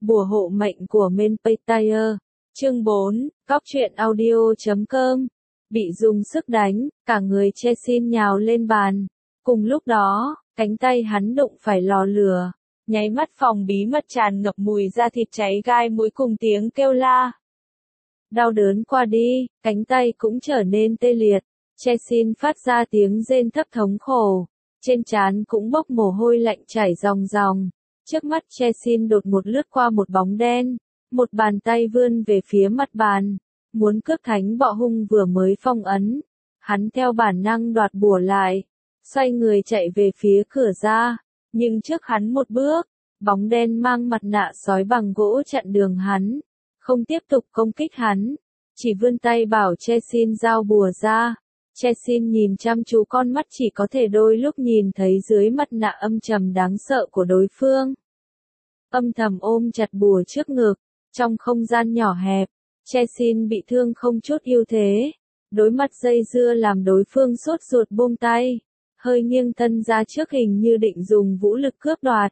Bùa hộ mệnh của Menpetire. Chương 4, Cóc truyện audio.com. Bị dùng sức đánh, cả người Chesin nhào lên bàn. Cùng lúc đó, cánh tay hắn đụng phải lò lửa. Nháy mắt phòng bí mật tràn ngập mùi da thịt cháy gai mũi cùng tiếng kêu la. Đau đớn qua đi, cánh tay cũng trở nên tê liệt. Chesin phát ra tiếng rên thấp thống khổ. Trên trán cũng bốc mồ hôi lạnh chảy ròng ròng. Trước mắt Chesin đột một lướt qua một bóng đen. Một bàn tay vươn về phía mặt bàn. Muốn cướp thánh bọ hung vừa mới phong ấn. Hắn theo bản năng đoạt bùa lại. Xoay người chạy về phía cửa ra. Nhưng trước hắn một bước, bóng đen mang mặt nạ sói bằng gỗ chặn đường hắn. Không tiếp tục công kích hắn. Chỉ vươn tay bảo Chesin giao bùa ra. Chesin nhìn chăm chú, con mắt chỉ có thể đôi lúc nhìn thấy dưới mặt nạ âm trầm đáng sợ của đối phương. Âm thầm ôm chặt bùa trước ngực, trong không gian nhỏ hẹp, Chesin bị thương không chút ưu thế. Đối mặt dây dưa làm đối phương sốt ruột buông tay, hơi nghiêng thân ra trước hình như định dùng vũ lực cướp đoạt.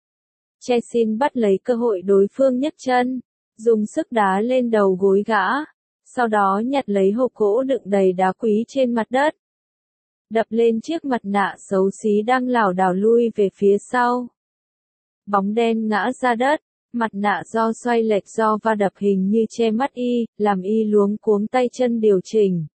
Chesin bắt lấy cơ hội đối phương nhấc chân, dùng sức đá lên đầu gối gã. Sau đó nhặt lấy hộp gỗ đựng đầy đá quý trên mặt đất. Đập lên chiếc mặt nạ xấu xí đang lảo đảo lui về phía sau. Bóng đen ngã ra đất, mặt nạ do xoay lệch do va đập hình như che mắt y, làm y luống cuống tay chân điều chỉnh.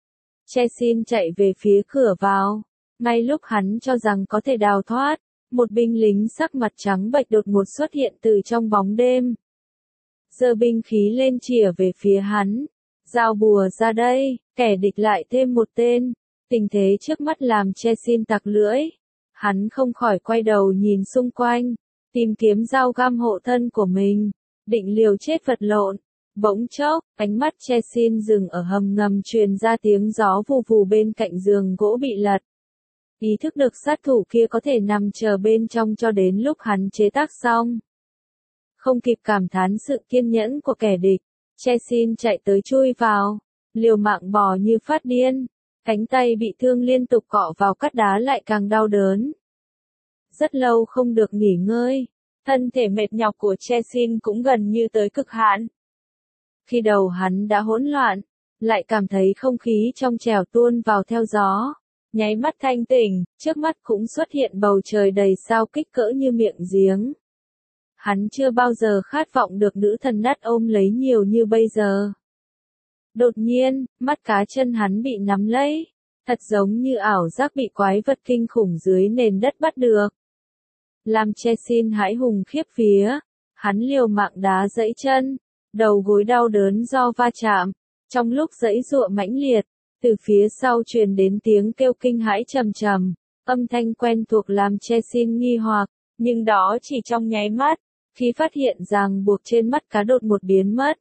Chesin chạy về phía cửa vào. Ngay lúc hắn cho rằng có thể đào thoát, một binh lính sắc mặt trắng bệch đột ngột xuất hiện từ trong bóng đêm. Giơ binh khí lên chĩa về phía hắn. Giao bùa ra đây, kẻ địch lại thêm một tên. Tình thế trước mắt làm Chesin tặc lưỡi. Hắn không khỏi quay đầu nhìn xung quanh, tìm kiếm dao găm hộ thân của mình, định liều chết vật lộn. Bỗng chốc, ánh mắt Chesin dừng ở hầm ngầm truyền ra tiếng gió vù vù bên cạnh giường gỗ bị lật. Ý thức được sát thủ kia có thể nằm chờ bên trong cho đến lúc hắn chế tác xong. Không kịp cảm thán sự kiên nhẫn của kẻ địch, Chesin chạy tới chui vào, liều mạng bò như phát điên. Cánh tay bị thương liên tục cọ vào cát đá lại càng đau đớn. Rất lâu không được nghỉ ngơi, thân thể mệt nhọc của Chesin cũng gần như tới cực hạn. Khi đầu hắn đã hỗn loạn, lại cảm thấy không khí trong trẻo tuôn vào theo gió. Nháy mắt thanh tỉnh, trước mắt cũng xuất hiện bầu trời đầy sao kích cỡ như miệng giếng. Hắn chưa bao giờ khát vọng được nữ thần nát ôm lấy nhiều như bây giờ. Đột nhiên, mắt cá chân hắn bị nắm lấy, thật giống như ảo giác bị quái vật kinh khủng dưới nền đất bắt được. Làm Chesin hãi hùng khiếp vía, hắn liều mạng đá gãy chân, đầu gối đau đớn do va chạm. Trong lúc giãy giụa mãnh liệt, từ phía sau truyền đến tiếng kêu kinh hãi trầm trầm, âm thanh quen thuộc làm Chesin nghi hoặc, nhưng đó chỉ trong nháy mắt, khi phát hiện ràng buộc trên mắt cá đột một biến mất.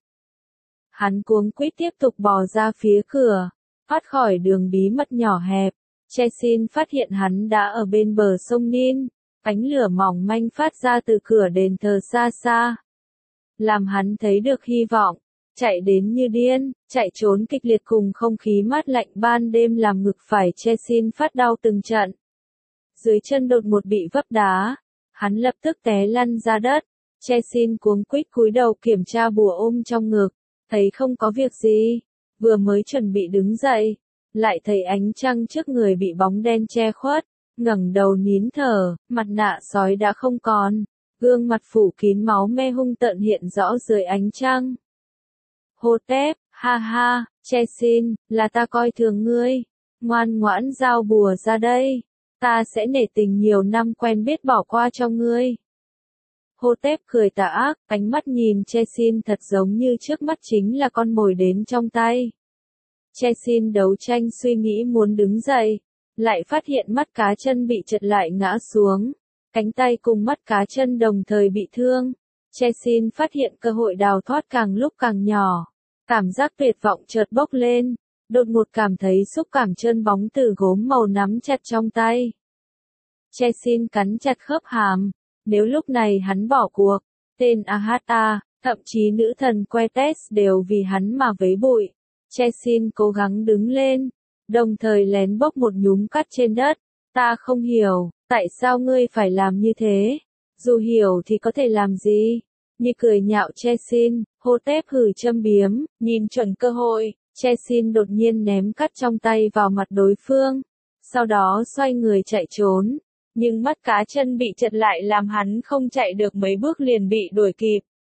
Hắn cuống quýt tiếp tục bò ra phía cửa, thoát khỏi đường bí mật nhỏ hẹp. Chesin phát hiện hắn đã ở bên bờ sông Nin, ánh lửa mỏng manh phát ra từ cửa đền thờ xa xa. Làm hắn thấy được hy vọng, chạy đến như điên, chạy trốn kịch liệt cùng không khí mát lạnh ban đêm làm ngực phải Chesin phát đau từng trận. Dưới chân đột một bị vấp đá, hắn lập tức té lăn ra đất. Chesin cuống quýt cúi đầu kiểm tra bùa ôm trong ngực, thấy không có việc gì, vừa mới chuẩn bị đứng dậy, lại thấy ánh trăng trước người bị bóng đen che khuất, ngẩng đầu nín thở, mặt nạ sói đã không còn, gương mặt phủ kín máu me hung tợn hiện rõ dưới ánh trăng. Hotep, ha ha, Chesin, là ta coi thường ngươi, ngoan ngoãn giao bùa ra đây, ta sẽ nể tình nhiều năm quen biết bỏ qua cho ngươi. Hotep cười tà ác, ánh mắt nhìn Chesin thật giống như trước mắt chính là con mồi đến trong tay. Chesin đấu tranh suy nghĩ muốn đứng dậy, lại phát hiện mắt cá chân bị trật lại ngã xuống, cánh tay cùng mắt cá chân đồng thời bị thương. Chesin phát hiện cơ hội đào thoát càng lúc càng nhỏ, cảm giác tuyệt vọng chợt bốc lên, đột ngột cảm thấy xúc cảm trơn bóng từ gốm màu nắm chặt trong tay. Chesin cắn chặt khớp hàm. Nếu lúc này hắn bỏ cuộc, tên Ahata, thậm chí nữ thần Quetes đều vì hắn mà vấy bụi. Chesin cố gắng đứng lên, đồng thời lén bốc một nhúm cát trên đất. Ta không hiểu, tại sao ngươi phải làm như thế? Dù hiểu thì có thể làm gì? như cười nhạo Chesin, Hotep hử châm biếm, nhìn chuẩn cơ hội, Chesin đột nhiên ném cắt trong tay vào mặt đối phương, sau đó xoay người chạy trốn, nhưng mắt cá chân bị chật lại làm hắn không chạy được mấy bước liền bị đuổi kịp.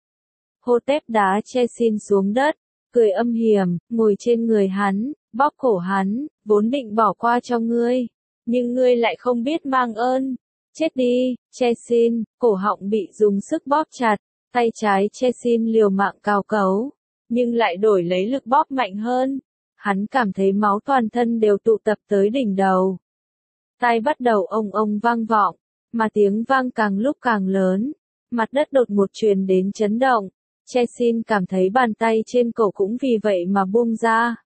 Hotep đá Chesin xuống đất, cười âm hiểm, ngồi trên người hắn, bóp cổ hắn, vốn định bỏ qua cho ngươi, nhưng ngươi lại không biết mang ơn. Chết đi, Chesin, cổ họng bị dùng sức bóp chặt, tay trái Chesin liều mạng cào cấu, nhưng lại đổi lấy lực bóp mạnh hơn. Hắn cảm thấy máu toàn thân đều tụ tập tới đỉnh đầu. Tai bắt đầu ông vang vọng, mà tiếng vang càng lúc càng lớn, mặt đất đột ngột truyền đến chấn động. Chesin cảm thấy bàn tay trên cổ cũng vì vậy mà buông ra.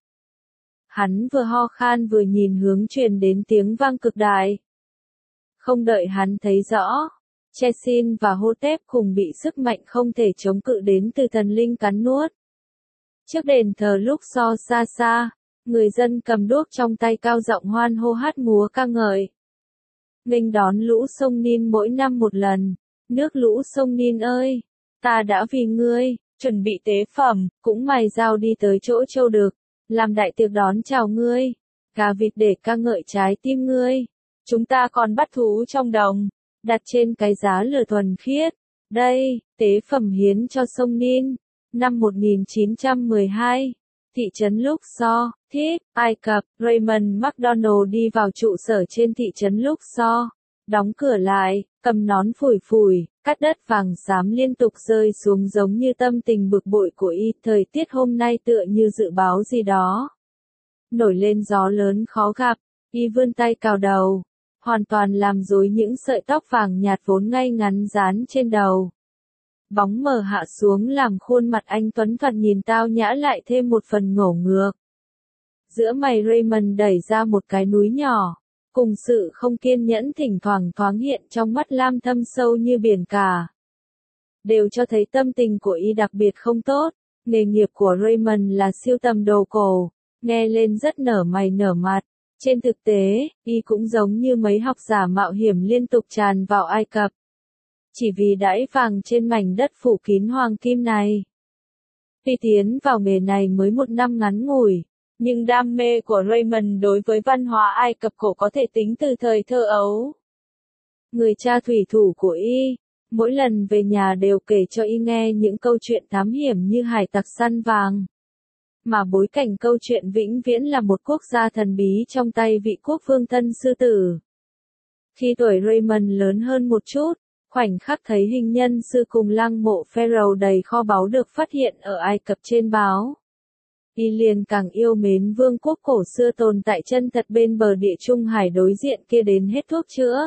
Hắn vừa ho khan vừa nhìn hướng truyền đến tiếng vang cực đại. Không đợi hắn thấy rõ, Chesin và Hotep cùng bị sức mạnh không thể chống cự đến từ thần linh cắn nuốt. Trước đền thờ lúc so xa xa, người dân cầm đuốc trong tay cao giọng hoan hô hát múa ca ngợi. Nghênh đón lũ sông Nin mỗi năm một lần, nước lũ sông Nin ơi, ta đã vì ngươi, chuẩn bị tế phẩm, cũng mày dao đi tới chỗ châu được, làm đại tiệc đón chào ngươi, gà vịt để ca ngợi trái tim ngươi. Chúng ta còn bắt thú trong đồng, đặt trên cái giá lửa thuần khiết. Đây, tế phẩm hiến cho sông Nin. Năm 1912, thị trấn Luxor, Thíp, Ai Cập, Raymond McDonald đi vào trụ sở trên thị trấn Luxor, đóng cửa lại, cầm nón phủi phủi, cát đất vàng xám liên tục rơi xuống giống như tâm tình bực bội của y. Thời tiết hôm nay tựa như dự báo gì đó. Nổi lên gió lớn khó gặp, y vươn tay cào đầu, hoàn toàn làm rối những sợi tóc vàng nhạt vốn ngay ngắn dán trên đầu. Bóng mờ hạ xuống làm khuôn mặt anh tuấn thoạt nhìn tao nhã lại thêm một phần ngổ ngược. Giữa mày Raymond đẩy ra một cái núi nhỏ, cùng sự không kiên nhẫn thỉnh thoảng thoáng hiện trong mắt lam thâm sâu như biển cả. Đều cho thấy tâm tình của y đặc biệt không tốt. Nghề nghiệp của Raymond là sưu tầm đồ cổ, nghe lên rất nở mày nở mặt. Trên thực tế, y cũng giống như mấy học giả mạo hiểm liên tục tràn vào Ai Cập. Chỉ vì đãi vàng trên mảnh đất phủ kín hoàng kim này. Tuy tiến vào nghề này mới một năm ngắn ngủi, nhưng đam mê của Raymond đối với văn hóa Ai Cập cổ có thể tính từ thời thơ ấu. Người cha thủy thủ của y, mỗi lần về nhà đều kể cho y nghe những câu chuyện thám hiểm như hải tặc săn vàng. Mà bối cảnh câu chuyện vĩnh viễn là một quốc gia thần bí trong tay vị quốc vương thân sư tử. Khi tuổi Raymond lớn hơn một chút, khoảnh khắc thấy hình nhân sư cùng lăng mộ Pharaoh đầy kho báu được phát hiện ở Ai Cập trên báo. Y liền càng yêu mến vương quốc cổ xưa tồn tại chân thật bên bờ địa Trung Hải đối diện kia đến hết thuốc chữa.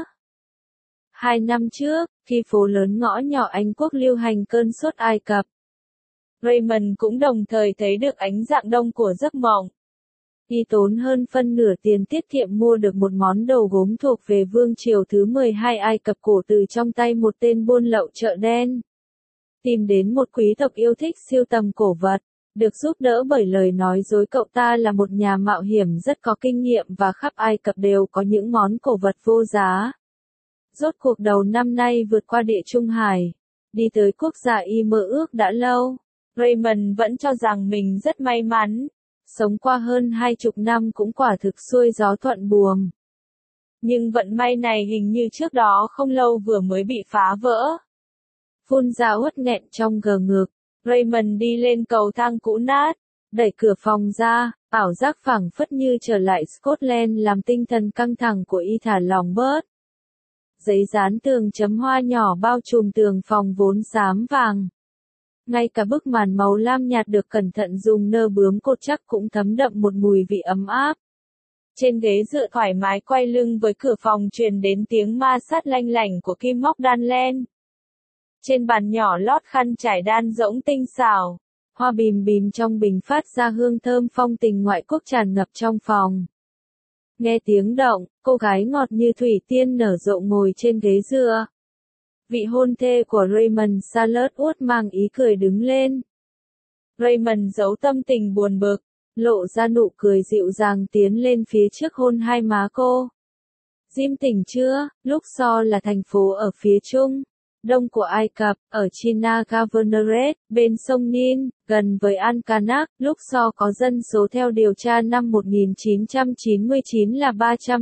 2 năm trước, khi phố lớn ngõ nhỏ Anh quốc lưu hành cơn sốt Ai Cập, Raymond cũng đồng thời thấy được ánh dạng đông của giấc mộng. Y tốn hơn phân nửa tiền tiết kiệm mua được một món đồ gốm thuộc về vương triều thứ 12 Ai Cập cổ từ trong tay một tên buôn lậu chợ đen. Tìm đến một quý tộc yêu thích sưu tầm cổ vật, được giúp đỡ bởi lời nói dối cậu ta là một nhà mạo hiểm rất có kinh nghiệm và khắp Ai Cập đều có những món cổ vật vô giá. Rốt cuộc đầu năm nay vượt qua địa Trung Hải, đi tới quốc gia y mơ ước đã lâu. Raymond vẫn cho rằng mình rất may mắn, sống qua hơn 20 năm cũng quả thực xuôi gió thuận buồm. Nhưng vận may này hình như trước đó không lâu vừa mới bị phá vỡ. Phun ra uất nghẹn trong gờ ngực, Raymond đi lên cầu thang cũ nát, đẩy cửa phòng ra, ảo giác phảng phất như trở lại Scotland làm tinh thần căng thẳng của y thả lỏng bớt. Giấy dán tường chấm hoa nhỏ bao trùm tường phòng vốn xám vàng. Ngay cả bức màn màu lam nhạt được cẩn thận dùng nơ bướm cột chắc cũng thấm đậm một mùi vị ấm áp. Trên ghế dựa thoải mái quay lưng với cửa phòng truyền đến tiếng ma sát lanh lảnh của kim móc đan len. Trên bàn nhỏ lót khăn trải đan rỗng tinh xảo, hoa bìm bìm trong bình phát ra hương thơm phong tình ngoại quốc tràn ngập trong phòng. Nghe tiếng động, cô gái ngọt như thủy tiên nở rộ ngồi trên ghế dựa. Vị hôn thê của Raymond Charlotte mang ý cười đứng lên. Raymond giấu tâm tình buồn bực, lộ ra nụ cười dịu dàng tiến lên phía trước hôn hai má cô. Jim tỉnh chưa? Luxor là thành phố ở phía trung, đông của Ai Cập, ở China Governorate, bên sông Nin, gần với Ankara, Luxor có dân số theo điều tra năm 1999 là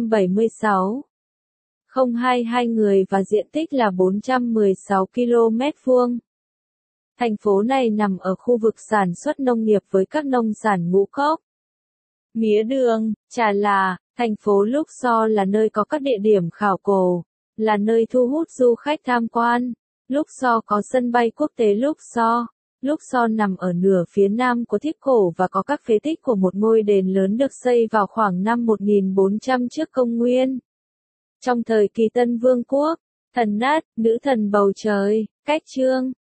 376,022 người và diện tích là 416 km vuông. Thành phố này nằm ở khu vực sản xuất nông nghiệp với các nông sản ngũ cốc, mía đường, trà là. Thành phố Luxor là nơi có các địa điểm khảo cổ, là nơi thu hút du khách tham quan. Luxor có sân bay quốc tế Luxor. Luxor nằm ở nửa phía nam của thiết cổ và có các phế tích của một ngôi đền lớn được xây vào khoảng năm 1400 trước công nguyên. Trong thời kỳ Tân Vương quốc, thần Nat, nữ thần bầu trời, cách trương,